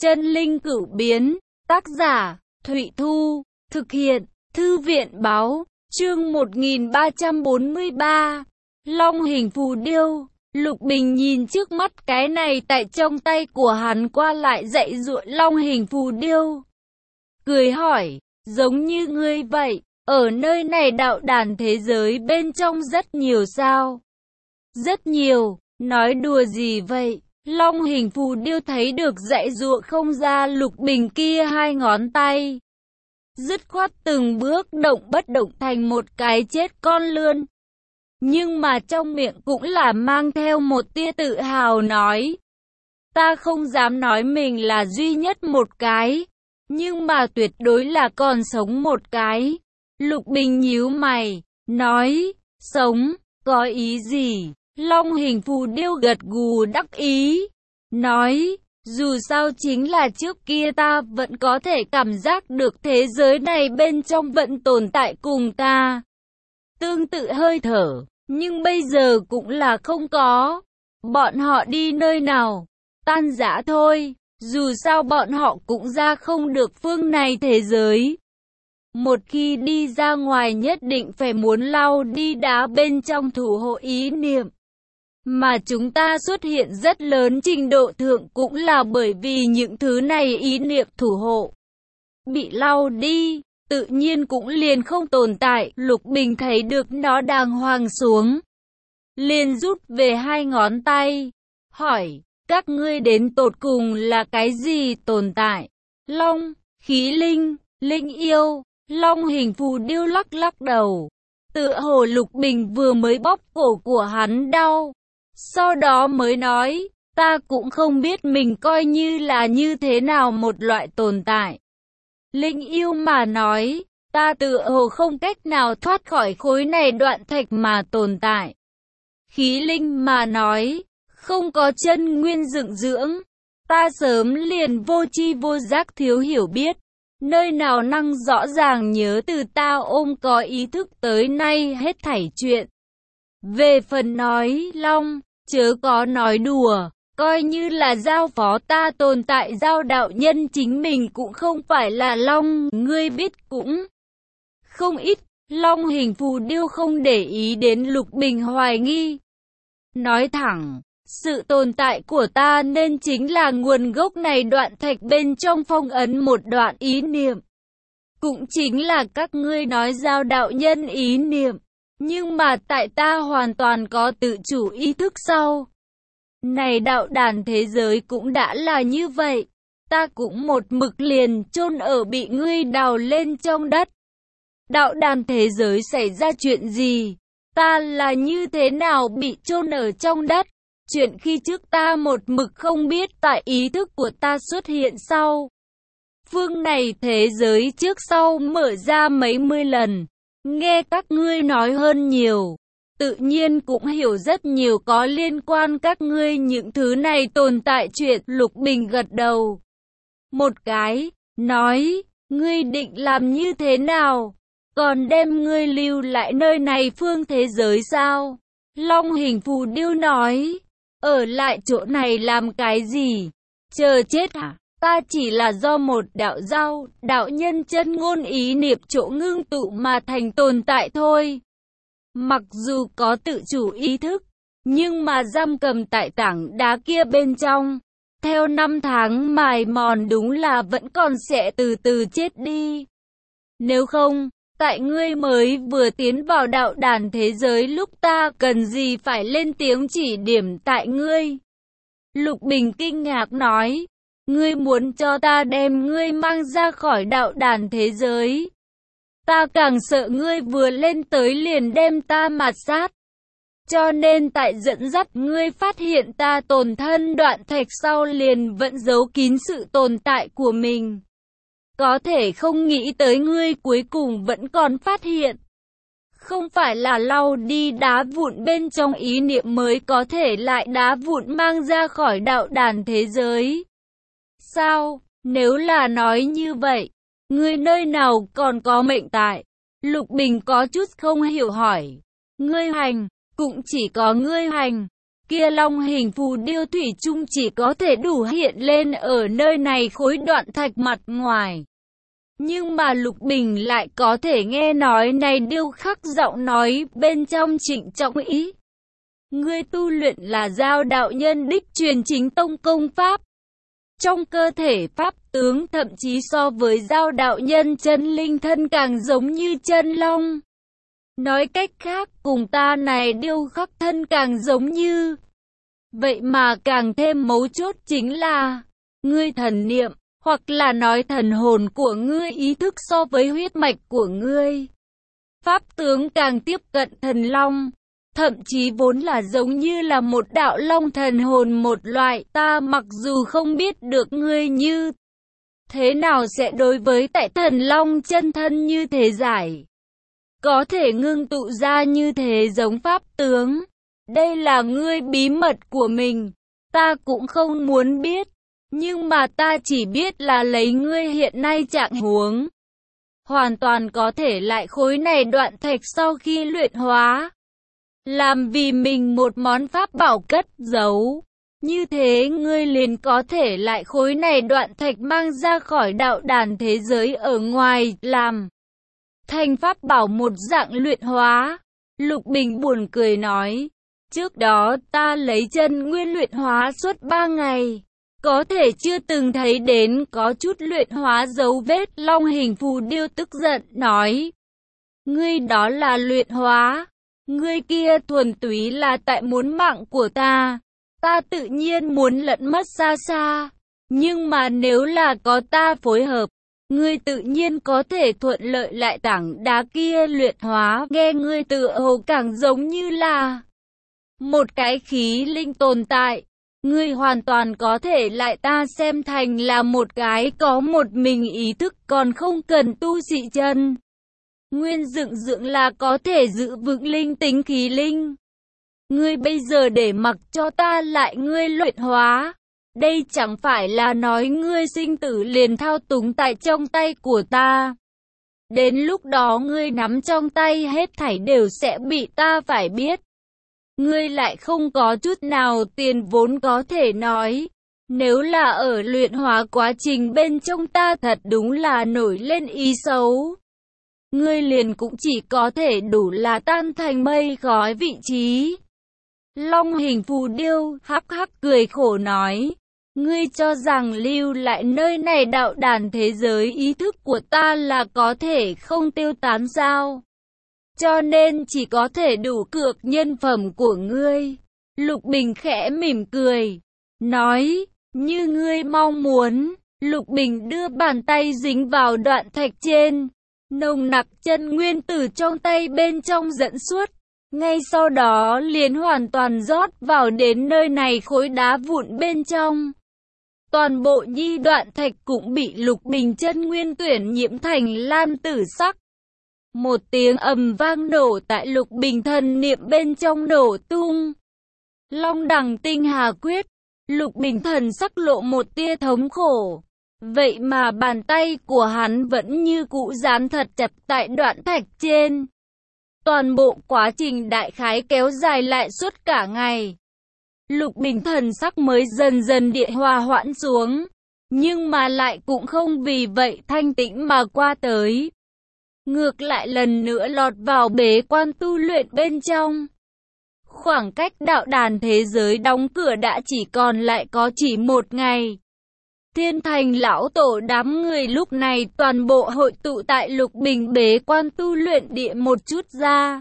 Chân linh cửu biến, tác giả, Thụy Thu, thực hiện, Thư viện báo, chương 1343, Long hình phù điêu. Lục Bình nhìn trước mắt cái này tại trong tay của hắn qua lại dạy dụa long hình phù điêu. Cười hỏi, giống như ngươi vậy, ở nơi này đạo đàn thế giới bên trong rất nhiều sao? Rất nhiều, nói đùa gì vậy? Long hình phù điêu thấy được dạy dụa không ra Lục Bình kia hai ngón tay. Dứt khoát từng bước động bất động thành một cái chết con lươn. Nhưng mà trong miệng cũng là mang theo một tia tự hào nói. Ta không dám nói mình là duy nhất một cái, nhưng mà tuyệt đối là còn sống một cái. Lục Bình nhíu mày, nói, sống, có ý gì? Long hình phù điêu gật gù đắc ý, nói, dù sao chính là trước kia ta vẫn có thể cảm giác được thế giới này bên trong vẫn tồn tại cùng ta. Tương tự hơi thở, nhưng bây giờ cũng là không có. Bọn họ đi nơi nào? Tan rã thôi, dù sao bọn họ cũng ra không được phương này thế giới. Một khi đi ra ngoài nhất định phải muốn lao đi đá bên trong thủ hộ ý niệm. Mà chúng ta xuất hiện rất lớn trình độ thượng cũng là bởi vì những thứ này ý niệm thủ hộ. Bị lao đi, tự nhiên cũng liền không tồn tại. Lục Bình thấy được nó đàng hoàng xuống, liền rút về hai ngón tay, hỏi, các ngươi đến tột cùng là cái gì tồn tại? Long, khí linh, linh yêu. Long hình phù điêu lắc lắc đầu, tựa hồ Lục Bình vừa mới bóp cổ của hắn đau. Sau đó mới nói, ta cũng không biết mình coi như là như thế nào một loại tồn tại. Linh yêu mà nói, ta tựa hồ không cách nào thoát khỏi khối này đoạn thạch mà tồn tại. Khí linh mà nói, không có chân nguyên dựng dưỡng, ta sớm liền vô tri vô giác thiếu hiểu biết. Nơi nào năng rõ ràng nhớ từ ta ôm có ý thức tới nay hết thảy chuyện. Về phần nói long, chớ có nói đùa, coi như là giao phó ta tồn tại giao đạo nhân chính mình cũng không phải là long, ngươi biết cũng không ít. Long hình phù điêu không để ý đến Lục Bình hoài nghi. Nói thẳng, sự tồn tại của ta nên chính là nguồn gốc này đoạn thạch bên trong phong ấn một đoạn ý niệm. Cũng chính là các ngươi nói giao đạo nhân ý niệm. Nhưng mà tại ta hoàn toàn có tự chủ ý thức sau. Này đạo đàn thế giới cũng đã là như vậy. Ta cũng một mực liền chôn ở bị ngươi đào lên trong đất. Đạo đàn thế giới xảy ra chuyện gì? Ta là như thế nào bị chôn ở trong đất? Chuyện khi trước ta một mực không biết tại ý thức của ta xuất hiện sau. Phương này thế giới trước sau mở ra mấy mươi lần. Nghe các ngươi nói hơn nhiều, tự nhiên cũng hiểu rất nhiều có liên quan các ngươi những thứ này tồn tại chuyện. Lục Bình gật đầu một cái, nói, ngươi định làm như thế nào? Còn đem ngươi lưu lại nơi này phương thế giới sao? Long hình phù điêu nói, ở lại chỗ này làm cái gì? Chờ chết hả? Ta chỉ là do một đạo nhân chân ngôn ý niệm chỗ ngưng tụ mà thành tồn tại thôi. Mặc dù có tự chủ ý thức, nhưng mà giam cầm tại tảng đá kia bên trong. Theo năm tháng mài mòn đúng là vẫn còn sẽ từ từ chết đi. Nếu không, tại ngươi mới vừa tiến vào đạo đàn thế giới lúc ta cần gì phải lên tiếng chỉ điểm tại ngươi? Lục Bình kinh ngạc nói. Ngươi muốn cho ta đem ngươi mang ra khỏi đạo đàn thế giới. Ta càng sợ ngươi vừa lên tới liền đem ta mạt sát. Cho nên tại dẫn dắt ngươi phát hiện ta tồn thân đoạn thạch sau liền vẫn giấu kín sự tồn tại của mình. Có thể không nghĩ tới ngươi cuối cùng vẫn còn phát hiện. Không phải là lau đi đá vụn bên trong ý niệm mới có thể lại đá vụn mang ra khỏi đạo đàn thế giới. Sao, nếu là nói như vậy, ngươi nơi nào còn có mệnh tại? Lục Bình có chút không hiểu hỏi. Ngươi hành, cũng chỉ có ngươi hành. kia long hình phù điêu thủy chung chỉ có thể đủ hiện lên ở nơi này khối đoạn thạch mặt ngoài. Nhưng mà Lục Bình lại có thể nghe nói này điêu khắc giọng nói bên trong trịnh trọng ý. Ngươi tu luyện là Giao đạo nhân đích truyền chính tông công pháp. Trong cơ thể pháp tướng thậm chí so với Giao đạo nhân chân linh thân càng giống như chân long. Nói cách khác, cùng ta này điêu khắc thân càng giống như. Vậy mà càng thêm mấu chốt chính là, ngươi thần niệm, hoặc là nói thần hồn của ngươi ý thức so với huyết mạch của ngươi. Pháp tướng càng tiếp cận thần long, thậm chí vốn là giống như là một đạo long thần hồn một loại. Ta mặc dù không biết được ngươi như thế nào sẽ đối với tại thần long chân thân như thế giải. Có thể ngưng tụ ra như thế giống pháp tướng. Đây là ngươi bí mật của mình, ta cũng không muốn biết. Nhưng mà ta chỉ biết là lấy ngươi hiện nay trạng huống, hoàn toàn có thể lại khối này đoạn thạch sau khi luyện hóa, làm vì mình một món pháp bảo cất giấu. Như thế ngươi liền có thể lại khối này đoạn thạch mang ra khỏi đạo đàn thế giới ở ngoài, làm thành pháp bảo một dạng luyện hóa. Lục Bình buồn cười nói, trước đó ta lấy chân nguyên luyện hóa suốt 3 ngày. Có thể chưa từng thấy đến có chút luyện hóa dấu vết. Long hình phù điêu tức giận nói, ngươi đó là luyện hóa, ngươi kia thuần túy là tại muốn mạng của ta. Ta tự nhiên muốn lẫn mất xa xa, nhưng mà nếu là có ta phối hợp, ngươi tự nhiên có thể thuận lợi lại tảng đá kia luyện hóa. Nghe ngươi tựa hồ càng giống như là một cái khí linh tồn tại. Ngươi hoàn toàn có thể lại ta xem thành là một cái có một mình ý thức, còn không cần tu sĩ chân nguyên dựng dưỡng là có thể giữ vững linh tính khí linh. Ngươi bây giờ để mặc cho ta lại ngươi luyện hóa, đây chẳng phải là nói ngươi sinh tử liền thao túng tại trong tay của ta. Đến lúc đó ngươi nắm trong tay hết thảy đều sẽ bị ta phải biết. Ngươi lại không có chút nào tiền vốn có thể nói. Nếu là ở luyện hóa quá trình bên trong ta thật đúng là nổi lên ý xấu, ngươi liền cũng chỉ có thể đủ là tan thành mây khói vị trí. Long hình phù điêu hắc hắc cười khổ nói, ngươi cho rằng lưu lại nơi này đạo đàn thế giới ý thức của ta là có thể không tiêu tán sao? Cho nên chỉ có thể đủ cược nhân phẩm của ngươi. Lục Bình khẽ mỉm cười, nói, như ngươi mong muốn. Lục Bình đưa bàn tay dính vào đoạn thạch trên, nồng nặc chân nguyên tử trong tay bên trong dẫn suốt. Ngay sau đó liền hoàn toàn rót vào đến nơi này khối đá vụn bên trong. Toàn bộ nhi đoạn thạch cũng bị Lục Bình chân nguyên tuyển nhiễm thành lam tử sắc. Một tiếng ầm vang nổ tại Lục Bình thần niệm bên trong nổ tung. Long đằng tinh hà quyết, Lục Bình thần sắc lộ một tia thống khổ. Vậy mà bàn tay của hắn vẫn như cũ dán thật chặt tại đoạn thạch trên. Toàn bộ quá trình đại khái kéo dài lại suốt cả ngày. Lục Bình thần sắc mới dần dần địa hòa hoãn xuống, nhưng mà lại cũng không vì vậy thanh tĩnh mà qua tới. Ngược lại lần nữa lọt vào bế quan tu luyện bên trong. Khoảng cách đạo đàn thế giới đóng cửa đã chỉ còn lại có chỉ 1 ngày. Thiên Thành lão tổ đám người lúc này toàn bộ hội tụ tại Lục Bình bế quan tu luyện địa một chút ra.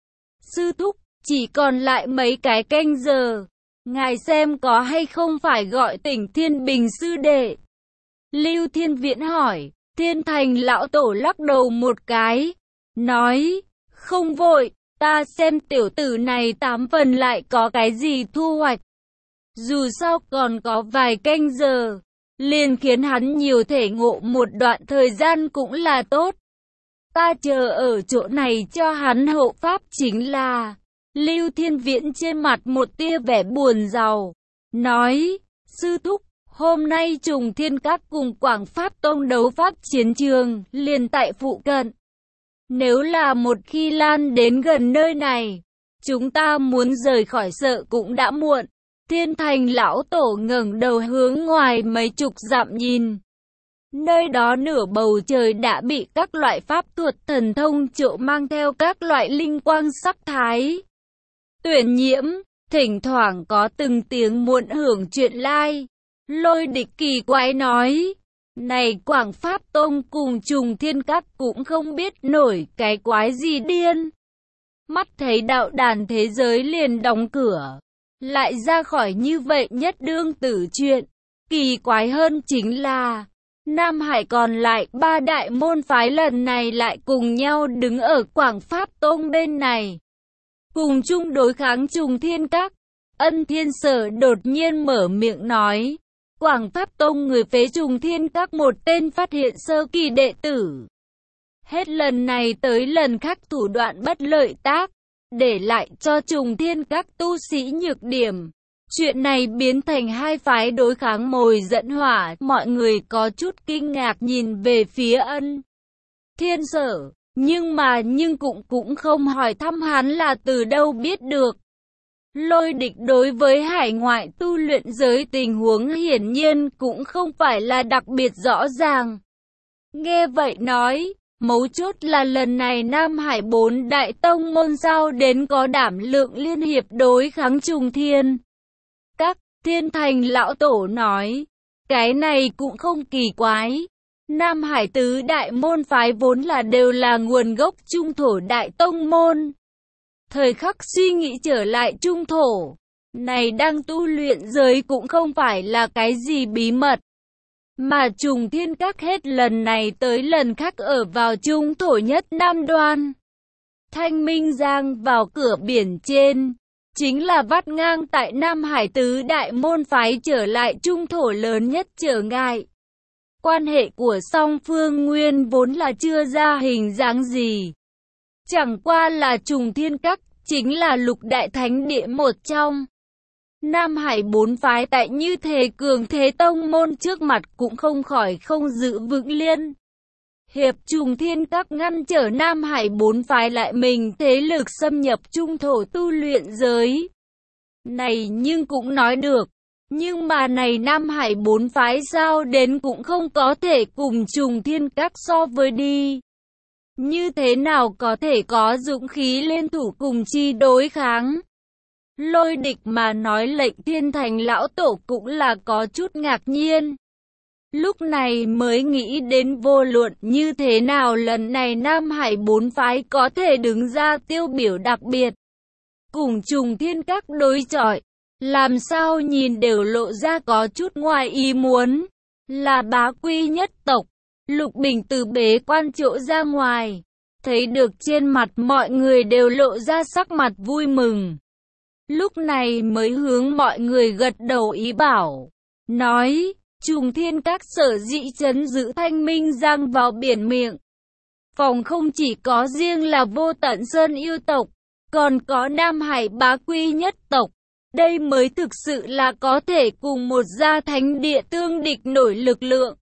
Sư thúc, chỉ còn lại mấy cái canh giờ. Ngài xem có hay không phải gọi tỉnh Thiên Bình sư đệ? Lưu Thiên Viễn hỏi. Thiên Thành lão tổ lắc đầu một cái, nói, không vội, ta xem tiểu tử này 8 phần lại có cái gì thu hoạch. Dù sao còn có vài canh giờ, liền khiến hắn nhiều thể ngộ một đoạn thời gian cũng là tốt. Ta chờ ở chỗ này cho hắn hộ pháp chính là. Lưu Thiên Viễn trên mặt một tia vẻ buồn rầu, nói, sư thúc, hôm nay Trùng Thiên Các cùng Quảng Pháp Tông đấu pháp chiến trường, liền tại phụ cận. Nếu là một khi lan đến gần nơi này, chúng ta muốn rời khỏi sợ cũng đã muộn. Thiên Thành lão tổ ngẩng đầu hướng ngoài mấy chục dặm nhìn. Nơi đó nửa bầu trời đã bị các loại pháp thuật thần thông trộn mang theo các loại linh quang sắc thái. Tuyển nhiễm, thỉnh thoảng có từng tiếng muốn hưởng chuyện lai. Lôi Địch kỳ quái nói, này Quảng Pháp Tông cùng Trùng Thiên Các cũng không biết nổi cái quái gì điên. Mắt thấy đạo đàn thế giới liền đóng cửa, lại ra khỏi như vậy nhất đương tử chuyện. Kỳ quái hơn chính là, Nam Hải còn lại 3 đại môn phái lần này lại cùng nhau đứng ở Quảng Pháp Tông bên này, cùng chung đối kháng Trùng Thiên Các. Ân Thiên Sở đột nhiên mở miệng nói, Quảng Pháp Tông người phế Trùng Thiên Các một tên phát hiện sơ kỳ đệ tử. Hết lần này tới lần khác thủ đoạn bất lợi tác, để lại cho Trùng Thiên Các tu sĩ nhược điểm. Chuyện này biến thành hai phái đối kháng mồi dẫn hỏa, mọi người có chút kinh ngạc nhìn về phía Ân Thiên Sở, nhưng cũng không hỏi thăm hắn là từ đâu biết được. Lôi Địch đối với hải ngoại tu luyện giới tình huống hiển nhiên cũng không phải là đặc biệt rõ ràng. Nghe vậy nói, mấu chốt là lần này Nam Hải 4 đại tông môn sao đến có đảm lượng liên hiệp đối kháng Trùng Thiên Các. Thiên Thành lão tổ nói, cái này cũng không kỳ quái. Nam Hải tứ đại môn phái vốn là đều là nguồn gốc trung thổ đại tông môn. Thời khắc suy nghĩ trở lại trung thổ, này đang tu luyện giới cũng không phải là cái gì bí mật. Mà Trùng Thiên Các hết lần này tới lần khác ở vào trung thổ nhất Nam Đoan. Thanh Minh Giang vào cửa biển trên, chính là vắt ngang tại Nam Hải tứ đại môn phái trở lại trung thổ lớn nhất trở ngại. Quan hệ của song phương nguyên vốn là chưa ra hình dáng gì. Chẳng qua là Trùng Thiên Các chính là lục đại thánh địa một trong. Nam Hải 4 phái tại như thế cường thế tông môn trước mặt cũng không khỏi không giữ vững liên hiệp. Trùng Thiên Các ngăn trở Nam Hải 4 phái lại mình thế lực xâm nhập trung thổ tu luyện giới. Này nhưng cũng nói được, nhưng mà này Nam Hải 4 phái sao đến cũng không có thể cùng Trùng Thiên Các so với đi. Như thế nào có thể có dũng khí liên thủ cùng chi đối kháng? Lôi Địch mà nói lệnh Thiên Thành lão tổ cũng là có chút ngạc nhiên. Lúc này mới nghĩ đến vô luận như thế nào lần này Nam Hải 4 phái có thể đứng ra tiêu biểu đặc biệt, cùng Trùng Thiên Các đối chọi, làm sao nhìn đều lộ ra có chút ngoài ý muốn. Là bá quy nhất tộc, Lục Bình từ bế quan chỗ ra ngoài, thấy được trên mặt mọi người đều lộ ra sắc mặt vui mừng. Lúc này mới hướng mọi người gật đầu ý bảo, nói, Trùng Thiên Các sở dĩ trấn giữ Thanh Minh Giang vào biển miệng phòng không chỉ có riêng là Vô Tận Sơn yêu tộc, còn có Nam Hải bá quy nhất tộc. Đây mới thực sự là có thể cùng một gia thánh địa tương địch nổi lực lượng.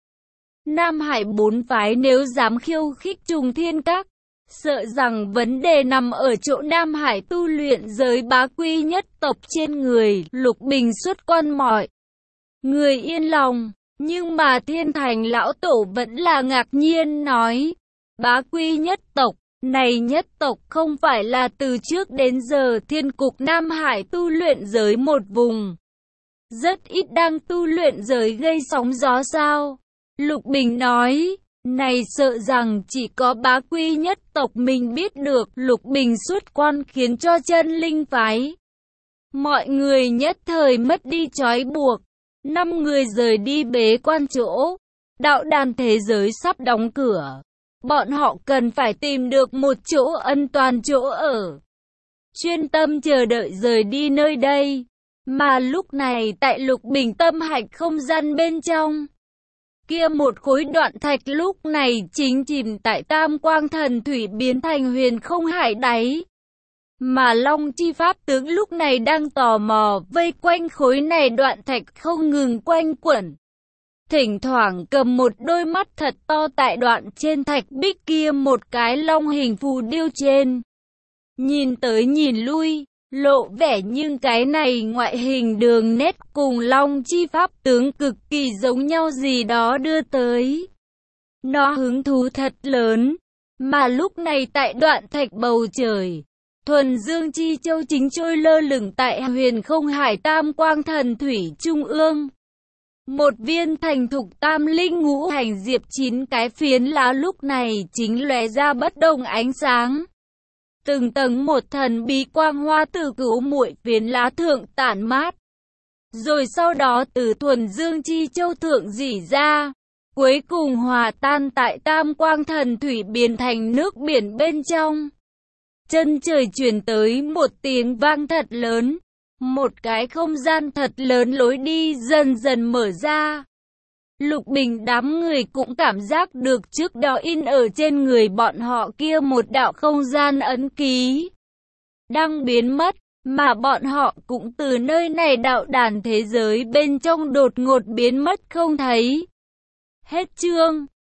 Nam Hải 4 phái nếu dám khiêu khích Trùng Thiên Các, sợ rằng vấn đề nằm ở chỗ Nam Hải tu luyện giới bá quy nhất tộc trên người. Lục Bình xuất quan mọi người yên lòng, nhưng mà Thiên Thành lão tổ vẫn là ngạc nhiên nói, bá quy nhất tộc, này nhất tộc không phải là từ trước đến giờ thiên cục Nam Hải tu luyện giới một vùng rất ít đang tu luyện giới gây sóng gió sao? Lục Bình nói, này sợ rằng chỉ có bá quy nhất tộc mình biết được. Lục Bình xuất quan khiến cho chân linh phái mọi người nhất thời mất đi trói buộc. 5 người rời đi bế quan chỗ, đạo đàn thế giới sắp đóng cửa. Bọn họ cần phải tìm được một chỗ an toàn chỗ ở, chuyên tâm chờ đợi rời đi nơi đây. Mà lúc này tại Lục Bình tâm hạch không gian bên trong, kia một khối đoạn thạch lúc này chính chìm tại tam quang thần thủy biến thành huyền không hải đáy. Mà Long Chi Pháp tướng lúc này đang tò mò vây quanh khối này đoạn thạch không ngừng quanh quẩn. Thỉnh thoảng cầm một đôi mắt thật to tại đoạn trên thạch bích kia một cái long hình phù điêu trên. Nhìn tới nhìn lui, lộ vẻ nhưng cái này ngoại hình đường nét cùng Long Chi pháp tướng cực kỳ giống nhau gì đó đưa tới. Nó hứng thú thật lớn, mà lúc này tại đoạn thạch bầu trời, thuần dương chi châu chính trôi lơ lửng tại huyền không hải tam quang thần thủy trung ương. Một viên thành thục tam linh ngũ hành diệp 9 cái phiến lá lúc này chính lóe ra bất đồng ánh sáng. Từng tầng một thần bí quang hoa từ cửu muội phiến lá thượng tản mát. Rồi sau đó từ thuần dương chi châu thượng rỉ ra, cuối cùng hòa tan tại tam quang thần thủy biến thành nước biển bên trong. Chân trời truyền tới một tiếng vang thật lớn. Một cái không gian thật lớn lối đi dần dần mở ra. Lục Bình đám người cũng cảm giác được trước đó in ở trên người bọn họ kia một đạo không gian ấn ký đang biến mất, mà bọn họ cũng từ nơi này đạo đàn thế giới bên trong đột ngột biến mất không thấy. Hết chương.